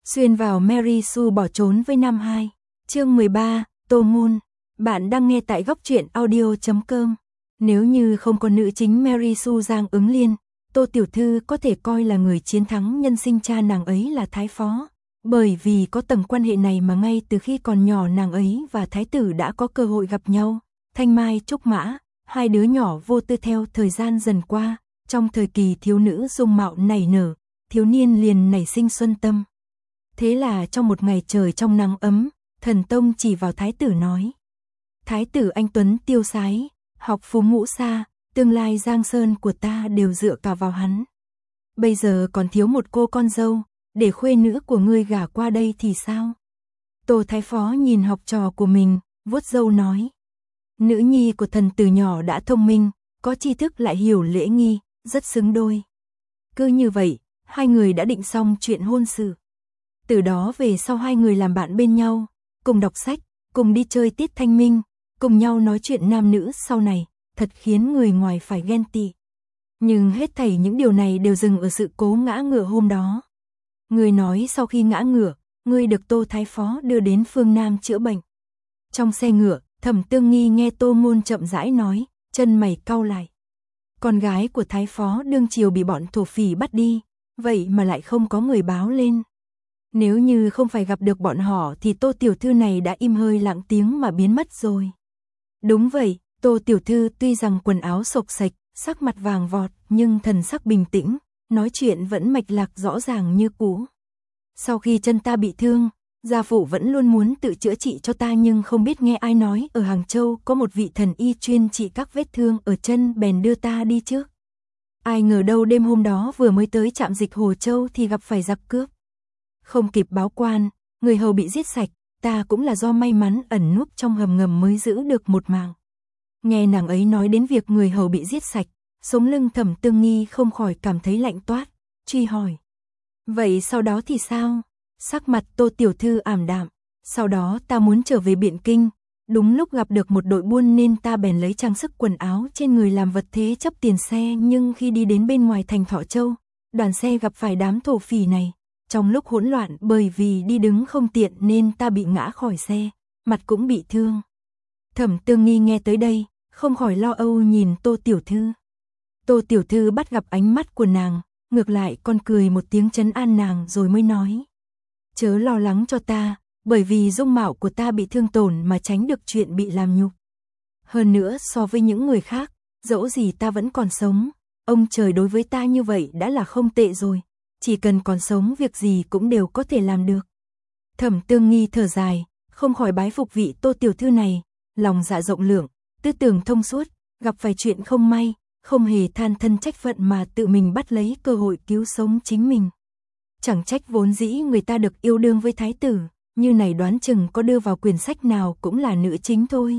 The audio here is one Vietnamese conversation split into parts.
Xuyên vào Mary Sue bỏ trốn với Nam 2. Chương 13, Tô Ngôn. Bạn đang nghe tại góc truyện audio.com. Nếu như không có nữ chính Mary Sue Giang Ứng Liên, Tô Tiểu Thư có thể coi là người chiến thắng nhân sinh, cha nàng ấy là Thái Phó. Bởi vì có tầng quan hệ này mà ngay từ khi còn nhỏ nàng ấy và Thái tử đã có cơ hội gặp nhau. Thanh Mai Trúc Mã, hai đứa nhỏ vô tư theo thời gian dần qua, trong thời kỳ thiếu nữ dung mạo nảy nở, thiếu niên liền nảy sinh xuân tâm. Thế là trong một ngày trời trong nắng ấm, Thần Tông chỉ vào Thái tử nói: Thái tử anh tuấn tiêu sái, học phú ngũ xa, tương lai Giang Sơn của ta đều dựa cả vào hắn. Bây giờ còn thiếu một cô con dâu, để khuê nữ của ngươi gả qua đây thì sao? Tô Thái Phó nhìn học trò của mình, vuốt râu nói: Nữ nhi của thần từ nhỏ đã thông minh, có tri thức lại hiểu lễ nghi, rất xứng đôi. Cứ như vậy, hai người đã định xong chuyện hôn sự. Từ đó về sau hai người làm bạn bên nhau, cùng đọc sách, cùng đi chơi tiết thanh minh, cùng nhau nói chuyện nam nữ sau này, thật khiến người ngoài phải ghen tị. Nhưng hết thảy những điều này đều dừng ở sự cố ngã ngựa hôm đó. Người nói sau khi ngã ngựa, người được Tô Thái Phó đưa đến phương Nam chữa bệnh. Trong xe ngựa, Thẩm Tương Nghi nghe Tô Ngôn chậm rãi nói, chân mày cau lại. Con gái của Thái Phó đương triều bị bọn thổ phỉ bắt đi, vậy mà lại không có người báo lên. Nếu như không phải gặp được bọn họ thì Tô Tiểu Thư này đã im hơi lặng tiếng mà biến mất rồi. Đúng vậy, Tô Tiểu Thư tuy rằng quần áo xộc xệch, sắc mặt vàng vọt, nhưng thần sắc bình tĩnh, nói chuyện vẫn mạch lạc rõ ràng như cũ. Sau khi chân ta bị thương, gia phụ vẫn luôn muốn tự chữa trị cho ta, nhưng không biết nghe ai nói ở Hàng Châu có một vị thần y chuyên trị các vết thương ở chân, bèn đưa ta đi trước. Ai ngờ đâu đêm hôm đó vừa mới tới trạm dịch Hồ Châu thì gặp phải giặc cướp. Không kịp báo quan, người hầu bị giết sạch, ta cũng là do may mắn ẩn núp trong hầm ngầm mới giữ được một mạng. Nghe nàng ấy nói đến việc người hầu bị giết sạch, sống lưng Thẩm Tương Nghi không khỏi cảm thấy lạnh toát, truy hỏi: Vậy sau đó thì sao? Sắc mặt Tô Tiểu Thư ảm đạm. Sau đó ta muốn trở về Biện Kinh, đúng lúc gặp được một đội buôn nên ta bèn lấy trang sức quần áo trên người làm vật thế chấp tiền xe, nhưng khi đi đến bên ngoài thành Thọ Châu, đoàn xe gặp phải đám thổ phỉ này. Trong lúc hỗn loạn, bởi vì đi đứng không tiện nên ta bị ngã khỏi xe, mặt cũng bị thương. Thẩm Tương Nghi nghe tới đây, không khỏi lo âu nhìn Tô Tiểu Thư. Tô Tiểu Thư bắt gặp ánh mắt của nàng, ngược lại còn cười một tiếng trấn an nàng rồi mới nói: Chớ lo lắng cho ta, bởi vì dung mạo của ta bị thương tổn mà tránh được chuyện bị làm nhục. Hơn nữa so với những người khác, dẫu gì ta vẫn còn sống, ông trời đối với ta như vậy đã là không tệ rồi. Chỉ cần còn sống việc gì cũng đều có thể làm được. Thẩm Tương Nghi thở dài, không khỏi bái phục vị Tô Tiểu Thư này, lòng dạ rộng lượng, tư tưởng thông suốt, gặp phải chuyện không may, không hề than thân trách phận mà tự mình bắt lấy cơ hội cứu sống chính mình. Chẳng trách vốn dĩ người ta được yêu đương với Thái tử, như này đoán chừng có đưa vào quyển sách nào cũng là nữ chính thôi.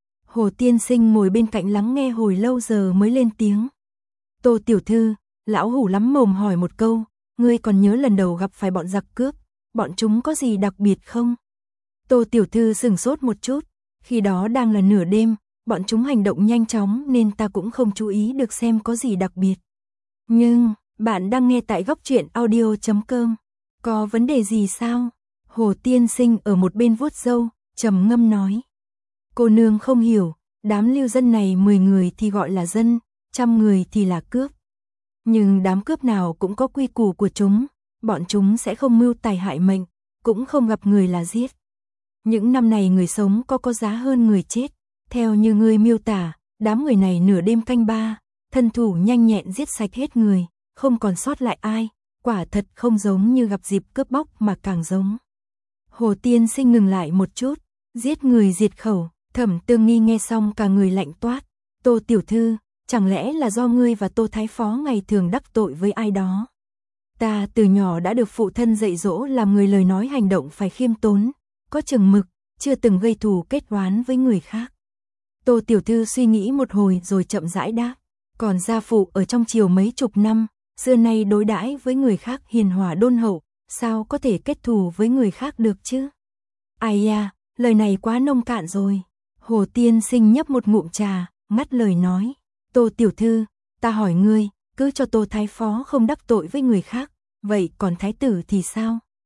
Hồ Tiên Sinh ngồi bên cạnh lắng nghe hồi lâu giờ mới lên tiếng: Tô Tiểu Thư, lão hủ lắm mồm hỏi một câu, ngươi còn nhớ lần đầu gặp phải bọn giặc cướp, bọn chúng có gì đặc biệt không? Tô Tiểu Thư sửng sốt một chút, khi đó đang là nửa đêm, bọn chúng hành động nhanh chóng nên ta cũng không chú ý được xem có gì đặc biệt. Nhưng, bạn đang nghe tại góc truyện audio.com, có vấn đề gì sao? Hồ Tiên Sinh ở một bên vuốt râu, trầm ngâm nói: Cô nương không hiểu, đám lưu dân này 10 người thì gọi là dân, 100 người thì là cướp. Nhưng đám cướp nào cũng có quy củ của chúng, bọn chúng sẽ không mưu tài hại mệnh, cũng không gặp người là giết. Những năm này người sống có giá hơn người chết, theo như ngươi miêu tả, đám người này nửa đêm canh ba, thân thủ nhanh nhẹn giết sạch hết người, không còn sót lại ai, quả thật không giống như gặp dịp cướp bóc mà càng giống. Hồ Tiên Sinh ngừng lại một chút, giết người diệt khẩu. Thẩm Tương Nghi nghe xong cả người lạnh toát. Tô Tiểu Thư, chẳng lẽ là do ngươi và Tô Thái Phó ngày thường đắc tội với ai đó? Ta từ nhỏ đã được phụ thân dạy dỗ làm người lời nói hành động phải khiêm tốn, có chừng mực, chưa từng gây thù kết oán với người khác. Tô Tiểu Thư suy nghĩ một hồi rồi chậm rãi đáp: Còn gia phụ ở trong triều mấy chục năm, xưa nay đối đãi với người khác hiền hòa đôn hậu, sao có thể kết thù với người khác được chứ? Ai da, lời này quá nông cạn rồi. Hồ Tiên Sinh nhấp một ngụm trà, ngắt lời nói: Tô Tiểu Thư, ta hỏi ngươi, cứ cho Tô Thái Phó không đắc tội với người khác, vậy còn Thái tử thì sao?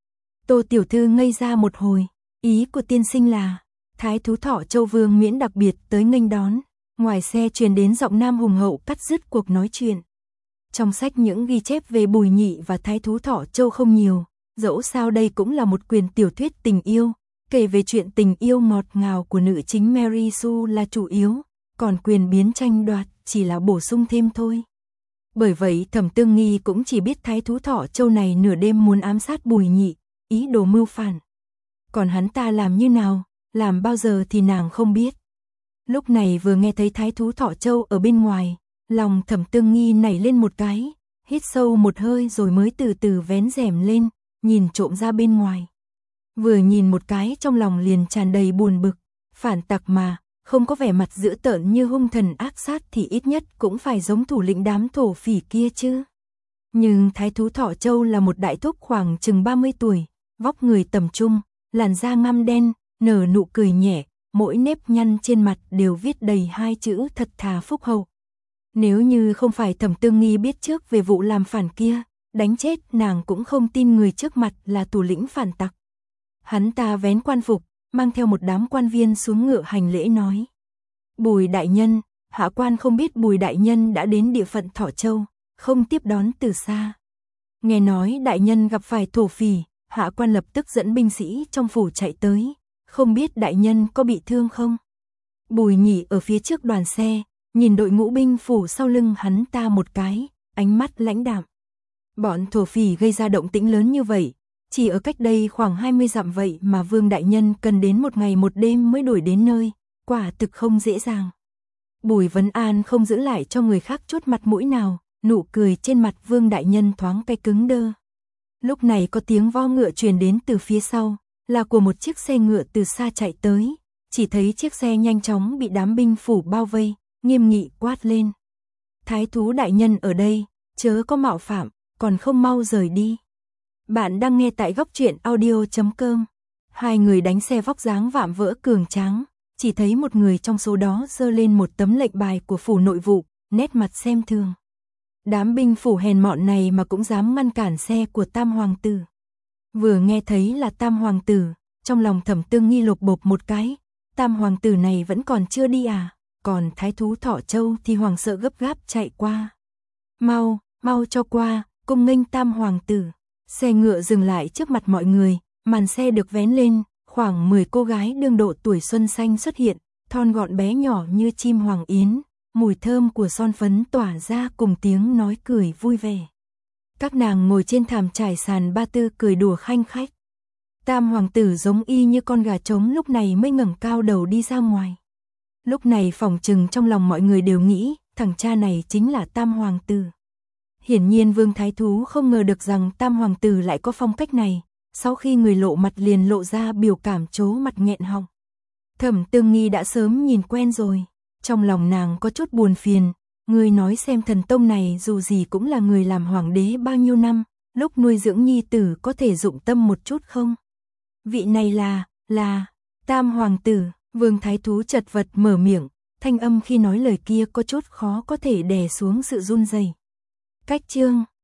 Tô tiểu thư ngây ra một hồi, ý của tiên sinh là, thái thú Thọ Châu Vương miễn đặc biệt tới nghênh đón, ngoài xe truyền đến giọng nam hùng hậu cắt dứt cuộc nói chuyện. Trong sách những ghi chép về Bùi Nhị và thái thú Thọ Châu không nhiều, dẫu sao đây cũng là một quyển tiểu thuyết tình yêu, kể về chuyện tình yêu ngọt ngào của nữ chính Mary Sue là chủ yếu, còn quyền biến tranh đoạt chỉ là bổ sung thêm thôi. Bởi vậy Thẩm Tương Nghi cũng chỉ biết thái thú Thọ Châu này nửa đêm muốn ám sát Bùi Nhị, ý đồ mưu phản. Còn hắn ta làm như nào, làm bao giờ thì nàng không biết. Lúc này vừa nghe thấy thái thú Thọ Châu ở bên ngoài, lòng Thẩm Tương Nghi nảy lên một cái, hít sâu một hơi rồi mới từ từ vén rèm lên, nhìn trộm ra bên ngoài. Vừa nhìn một cái trong lòng liền tràn đầy buồn bực, phản tặc mà, không có vẻ mặt dữ tợn như hung thần ác sát thì ít nhất cũng phải giống thủ lĩnh đám thổ phỉ kia chứ. Nhưng thái thú Thọ Châu là một đại thúc khoảng chừng 30 tuổi, vóc người tầm trung, làn da ngăm đen, nở nụ cười nhẹ, mỗi nếp nhăn trên mặt đều viết đầy hai chữ thật thà phúc hậu. Nếu như không phải Thẩm Tương Nghi biết trước về vụ làm phản kia, đánh chết nàng cũng không tin người trước mặt là thủ lĩnh phản tặc. Hắn ta vén quan phục, mang theo một đám quan viên xuống ngựa hành lễ nói. Bùi đại nhân, hạ quan không biết Bùi đại nhân đã đến địa phận Thọ Châu, không tiếp đón từ xa. Nghe nói đại nhân gặp phải thổ phỉ, hạ quan lập tức dẫn binh sĩ trong phủ chạy tới, không biết đại nhân có bị thương không? Bùi Nhị ở phía trước đoàn xe, nhìn đội ngũ binh phủ sau lưng hắn ta một cái, ánh mắt lãnh đạm. Bọn thổ phỉ gây ra động tĩnh lớn như vậy, chỉ ở cách đây khoảng 20 dặm vậy mà Vương đại nhân cần đến một ngày một đêm mới đuổi đến nơi, quả thực không dễ dàng. Bùi Vấn An không giữ lại cho người khác chút mặt mũi nào, nụ cười trên mặt Vương đại nhân thoáng cái cứng đơ. Lúc này có tiếng vo ngựa truyền đến từ phía sau, là của một chiếc xe ngựa từ xa chạy tới, chỉ thấy chiếc xe nhanh chóng bị đám binh phủ bao vây, nghiêm nghị quát lên. Thái thú đại nhân ở đây, chớ có mạo phạm, còn không mau rời đi. Bạn đang nghe tại góc truyện audio.com. Hai người đánh xe vóc dáng vạm vỡ cường tráng, chỉ thấy một người trong số đó giơ lên một tấm lệnh bài của phủ nội vụ, nét mặt xem thường. Đám binh phủ hèn mọn này mà cũng dám ngăn cản xe của Tam hoàng tử. Vừa nghe thấy là Tam hoàng tử, trong lòng Thẩm Tương Nghi lột bột một cái, Tam hoàng tử này vẫn còn chưa đi à? Còn thái thú Thọ Châu thì hoảng sợ gấp gáp chạy qua. Mau, mau cho qua, cung nghênh Tam hoàng tử. Xe ngựa dừng lại trước mặt mọi người, màn xe được vén lên, khoảng 10 cô gái đương độ tuổi xuân xanh xuất hiện, thon gọn bé nhỏ như chim hoàng yến, mùi thơm của son phấn tỏa ra cùng tiếng nói cười vui vẻ. Các nàng ngồi trên thảm trải sàn ba tư cười đùa khanh khách. Tam hoàng tử giống y như con gà trống lúc này mới ngẩng cao đầu đi ra ngoài. Lúc này phỏng chừng trong lòng mọi người đều nghĩ, thằng cha này chính là Tam hoàng tử. Hiển nhiên Vương Thái Thú không ngờ được rằng Tam hoàng tử lại có phong cách này, sau khi người lộ mặt liền lộ ra biểu cảm trố mặt nghẹn họng. Thẩm Tương Nghi đã sớm nhìn quen rồi, trong lòng nàng có chút buồn phiền, người nói xem thần tông này dù gì cũng là người làm hoàng đế bao nhiêu năm, lúc nuôi dưỡng nhi tử có thể dụng tâm một chút không? Vị này là Tam hoàng tử. Vương Thái Thú chật vật mở miệng, thanh âm khi nói lời kia có chút khó có thể đè xuống sự run rẩy. Cách chương